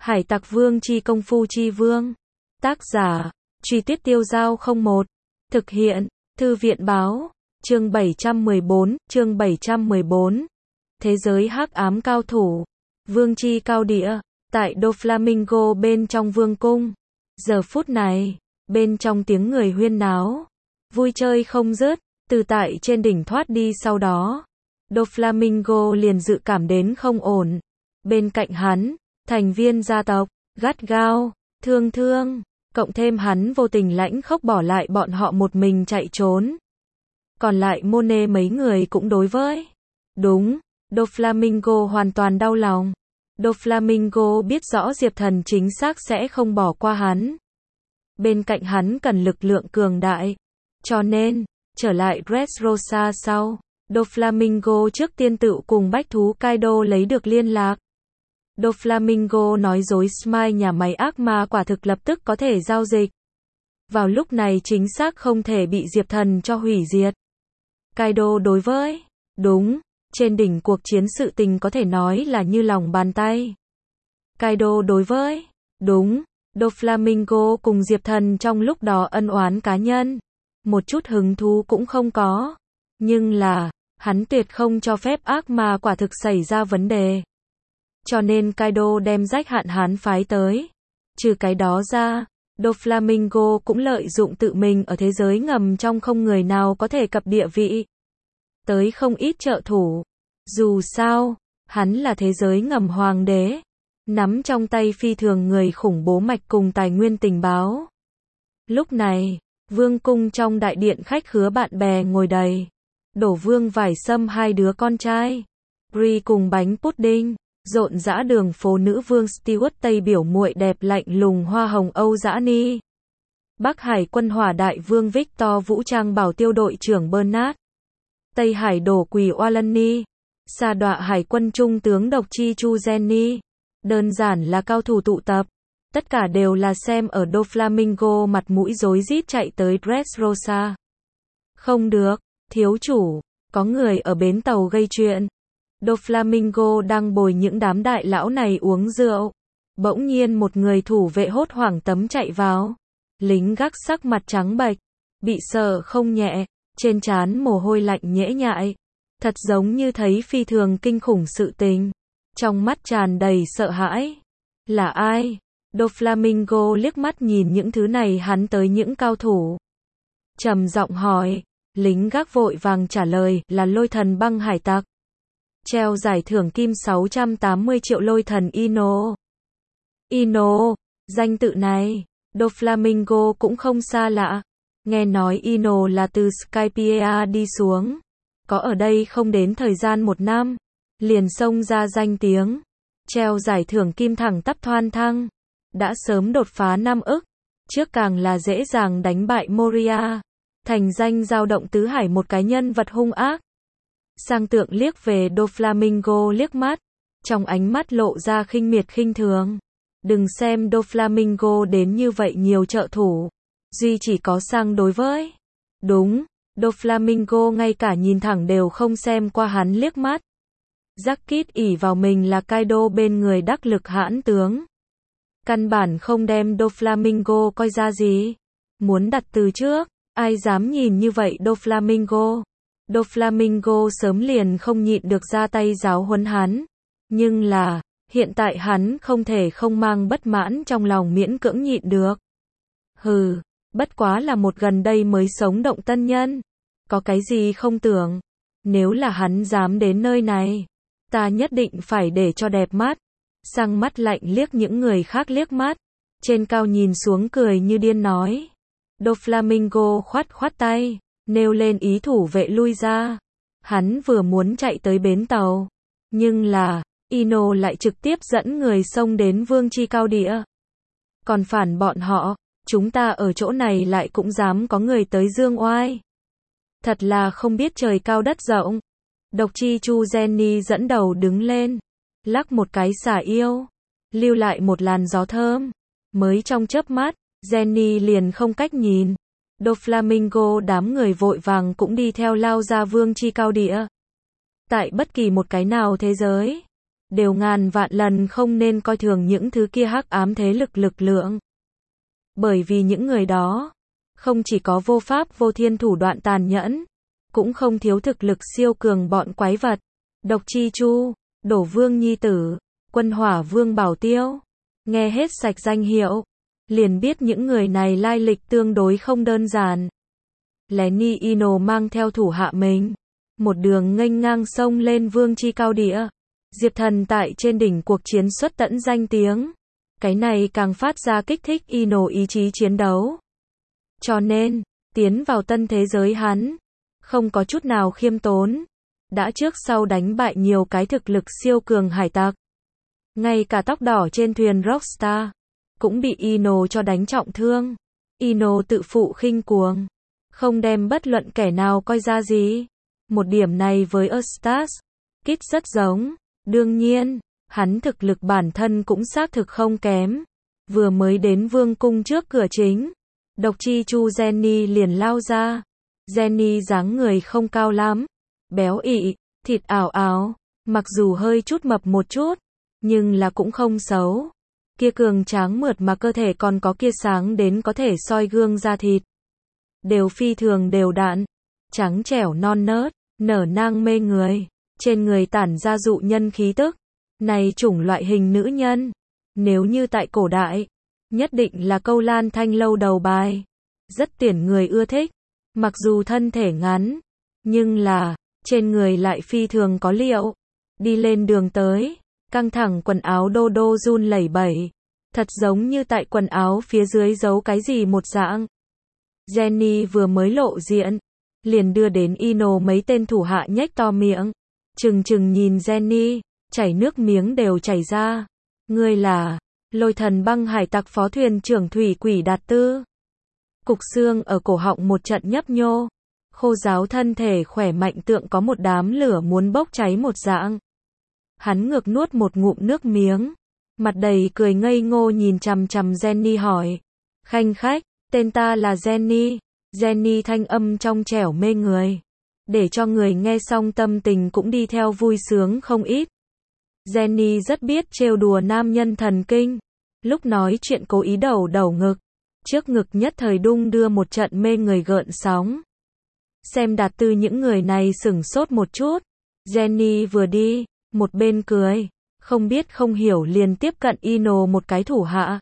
Hải tặc vương chi công phu chi vương. Tác giả, Truy Tuyết Tiêu Giao 01. Thực hiện, Thư viện báo. Chương 714. Thế giới hắc ám cao thủ. Vương chi cao địa. Tại Doflamingo bên trong vương cung. Giờ phút này, bên trong tiếng người huyên náo. Vui chơi không dứt, từ tại trên đỉnh thoát đi sau đó. Doflamingo liền dự cảm đến không ổn. Bên cạnh hắn, thành viên gia tộc, gắt gao, thương, cộng thêm hắn vô tình lãnh khốc bỏ lại bọn họ một mình chạy trốn. Còn lại Mone mấy người cũng đối với. Đúng, Doflamingo hoàn toàn đau lòng. Doflamingo biết rõ Diệp Thần chính xác sẽ không bỏ qua hắn. Bên cạnh hắn cần lực lượng cường đại. Cho nên, trở lại Dressrosa sau, Doflamingo trước tiên tự cùng bách thú Kaido lấy được liên lạc. Doflamingo nói dối Smile nhà máy ác ma quả thực lập tức có thể giao dịch. Vào lúc này chính xác không thể bị Diệp Thần cho hủy diệt. Kaido đối với. Đúng, trên đỉnh cuộc chiến sự tình có thể nói là như lòng bàn tay. Kaido đối với. Đúng, Doflamingo cùng Diệp Thần trong lúc đó ân oán cá nhân. Một chút hứng thú cũng không có. Nhưng là, hắn tuyệt không cho phép ác ma quả thực xảy ra vấn đề. Cho nên Kaido đem rách hạn hắn phái tới. Trừ cái đó ra, Doflamingo cũng lợi dụng tự mình ở thế giới ngầm trong không người nào có thể cập địa vị. Tới không ít trợ thủ. Dù sao, hắn là thế giới ngầm hoàng đế. Nắm trong tay phi thường người khủng bố mạch cùng tài nguyên tình báo. Lúc này, vương cung trong đại điện khách khứa bạn bè ngồi đầy. Đổ vương vải sâm hai đứa con trai. Brie cùng bánh pudding. Rộn rã đường phố nữ vương Stewart Tây biểu muội đẹp lạnh lùng hoa hồng Âu Dã Ni. Bắc Hải quân hỏa đại vương Victor vũ trang bảo tiêu đội trưởng Bernard. Tây Hải đổ quỳ Oalani. Sa đọa hải quân trung tướng độc chi Chu Jenny. Đơn giản là cao thủ tụ tập. Tất cả đều là xem ở Doflamingo mặt mũi rối rít chạy tới Dressrosa. Không được, thiếu chủ, có người ở bến tàu gây chuyện. Doflamingo đang bồi những đám đại lão này uống rượu. Bỗng nhiên một người thủ vệ hốt hoảng tấm chạy vào. Lính gác sắc mặt trắng bệch, bị sợ không nhẹ, trên trán mồ hôi lạnh nhễ nhại. Thật giống như thấy phi thường kinh khủng sự tình. Trong mắt tràn đầy sợ hãi. Là ai? Doflamingo liếc mắt nhìn những thứ này hắn tới những cao thủ. Trầm giọng hỏi. Lính gác vội vàng trả lời là lôi thần băng hải tặc. Treo giải thưởng kim 680 triệu lôi thần Ino. Ino, danh tự này, Doflamingo cũng không xa lạ. Nghe nói Ino là từ Skypiea đi xuống. Có ở đây không đến thời gian 1 năm. Liền xông ra danh tiếng. Treo giải thưởng kim thẳng tắp thoan thăng. Đã sớm đột phá 5 ức. Trước càng là dễ dàng đánh bại Moria. Thành danh dao động tứ hải một cái nhân vật hung ác. Sang tượng liếc về Doflamingo liếc mắt. Trong ánh mắt lộ ra khinh miệt khinh thường. Đừng xem Doflamingo đến như vậy nhiều trợ thủ. Duy chỉ có sang đối với. Đúng, Doflamingo ngay cả nhìn thẳng đều không xem qua hắn liếc mắt. Jacket ỷ vào mình là Kaido bên người đắc lực hãn tướng. Căn bản không đem Doflamingo coi ra gì. Muốn đặt từ trước, ai dám nhìn như vậy Doflamingo. Doflamingo sớm liền không nhịn được ra tay giáo huấn hắn. Nhưng là, hiện tại hắn không thể không mang bất mãn trong lòng miễn cưỡng nhịn được. Hừ, bất quá là một gần đây mới sống động tân nhân. Có cái gì không tưởng. Nếu là hắn dám đến nơi này, ta nhất định phải để cho đẹp mắt. Sang mắt lạnh liếc những người khác liếc mắt. Trên cao nhìn xuống cười như điên nói. Doflamingo khoát tay. Nêu lên ý thủ vệ lui ra. Hắn vừa muốn chạy tới bến tàu. Nhưng là, Ino lại trực tiếp dẫn người xông đến vương chi cao địa. Còn phản bọn họ, chúng ta ở chỗ này lại cũng dám có người tới dương oai. Thật là không biết trời cao đất rộng. Độc chi Chu Jenny dẫn đầu đứng lên. Lắc một cái xả yêu. Lưu lại một làn gió thơm. Mới trong chớp mắt, Jenny liền không cách nhìn. Doflamingo đám người vội vàng cũng đi theo lao ra vương chi cao địa. Tại bất kỳ một cái nào thế giới, đều ngàn vạn lần không nên coi thường những thứ kia hắc ám thế lực lực lượng. Bởi vì những người đó, không chỉ có vô pháp vô thiên thủ đoạn tàn nhẫn, cũng không thiếu thực lực siêu cường bọn quái vật. Độc Chi Chu, Đổ Vương Nhi Tử, Quân Hỏa Vương Bảo Tiêu. Nghe hết sạch danh hiệu, liền biết những người này lai lịch tương đối không đơn giản. Lenny Ino mang theo thủ hạ mình, một đường nghênh ngang sông lên vương chi cao địa. Diệp Thần tại trên đỉnh cuộc chiến xuất tận danh tiếng. Cái này càng phát ra kích thích Ino ý chí chiến đấu. Cho nên, tiến vào tân thế giới hắn, không có chút nào khiêm tốn. Đã trước sau đánh bại nhiều cái thực lực siêu cường hải tặc. Ngay cả tóc đỏ trên thuyền Rockstar, cũng bị Ino cho đánh trọng thương. Ino tự phụ khinh cuồng, không đem bất luận kẻ nào coi ra gì. Một điểm này với Eustace Kid rất giống. Đương nhiên, hắn thực lực bản thân cũng xác thực không kém. Vừa mới đến vương cung trước cửa chính, Độc Chi Chu Jenny liền lao ra. Jenny dáng người không cao lắm, béo ị, thịt ảo ảo, mặc dù hơi chút mập một chút, nhưng là cũng không xấu. Kia cường tráng mượt mà cơ thể còn có kia sáng đến có thể soi gương da thịt. Đều phi thường đều đặn, trắng trẻo non nớt, nở nang mê người, trên người tản ra dụ nhân khí tức. Này chủng loại hình nữ nhân, nếu như tại cổ đại, nhất định là câu lan thanh lâu đầu bài. Rất tuyển người ưa thích, mặc dù thân thể ngắn, nhưng là, trên người lại phi thường có liệu. Đi lên đường tới, căng thẳng quần áo đô đô run lẩy bẩy, thật giống như tại quần áo phía dưới giấu cái gì một dạng. Jenny vừa mới lộ diện, liền đưa đến Ino mấy tên thủ hạ nhếch to miệng, trừng trừng nhìn Jenny, chảy nước miếng đều chảy ra. Ngươi là Lôi Thần Băng hải tặc phó thuyền trưởng thủy quỷ Đạt Tư. Cục xương ở cổ họng một trận nhấp nhô, khô ráo thân thể khỏe mạnh tượng có một đám lửa muốn bốc cháy một dạng. Hắn ngược nuốt một ngụm nước miếng, mặt đầy cười ngây ngô nhìn chằm chằm Jenny hỏi. Khanh khách, tên ta là Jenny. Jenny thanh âm trong trẻo mê người, để cho người nghe xong tâm tình cũng đi theo vui sướng không ít. Jenny rất biết trêu đùa nam nhân thần kinh, lúc nói chuyện cố ý đầu ngực, trước ngực nhất thời đung đưa một trận mê người gợn sóng. Xem Đạt Tư những người này sửng sốt một chút, Jenny vừa đi, một bên cười, không biết không hiểu liền tiếp cận Ino một cái thủ hạ.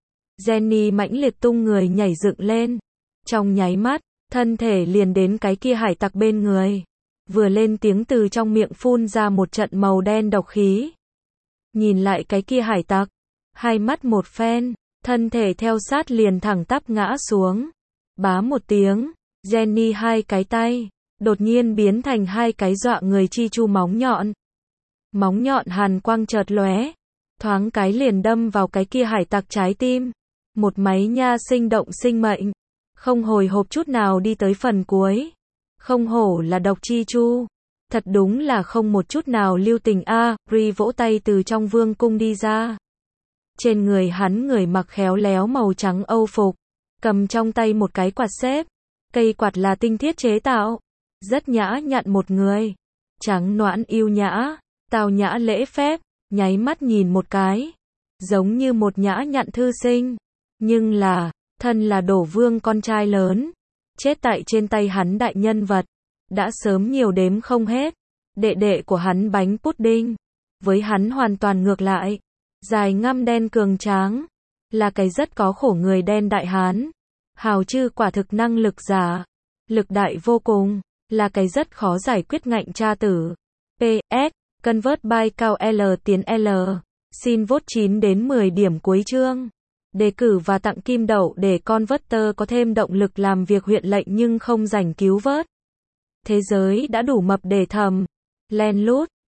Jenny mãnh liệt tung người nhảy dựng lên, trong nháy mắt, thân thể liền đến cái kia hải tặc bên người. Vừa lên tiếng từ trong miệng phun ra một trận màu đen độc khí. Nhìn lại cái kia hải tặc, hai mắt một phen, thân thể theo sát liền thẳng tắp ngã xuống. Bá một tiếng, Jenny hai cái tay, đột nhiên biến thành hai cái dọa người chi chu móng nhọn. Móng nhọn hàn quang chợt lóe, thoáng cái liền đâm vào cái kia hải tặc trái tim. Một máy nha sinh động sinh mệnh, không hồi hộp chút nào đi tới phần cuối. Không hổ là Độc Chi Chu, thật đúng là không một chút nào lưu tình a. Ri vỗ tay từ trong vương cung đi ra. Trên người hắn người mặc khéo léo màu trắng âu phục, cầm trong tay một cái quạt xếp. Cây quạt là tinh thiết chế tạo, rất nhã nhặn một người, trắng nõn yêu nhã, tao nhã lễ phép, nháy mắt nhìn một cái, giống như một nhã nhặn thư sinh. Nhưng là, thân là Đổ Vương con trai lớn, chết tại trên tay hắn đại nhân vật, đã sớm nhiều đếm không hết. Đệ đệ của hắn bánh pudding, với hắn hoàn toàn ngược lại, dài ngăm đen cường tráng, là cái rất có khổ người đen đại hán. Hào Chư quả thực năng lực giả, lực đại vô cùng, là cái rất khó giải quyết ngạnh cha tử. PS, convert by cao L tiến L. Xin vote 9 đến 10 điểm cuối chương. Đề cử và tặng kim đậu để Converter có thêm động lực làm việc huyện lệnh nhưng không rảnh cứu vớt. Thế giới đã đủ mập để thầm, len lút,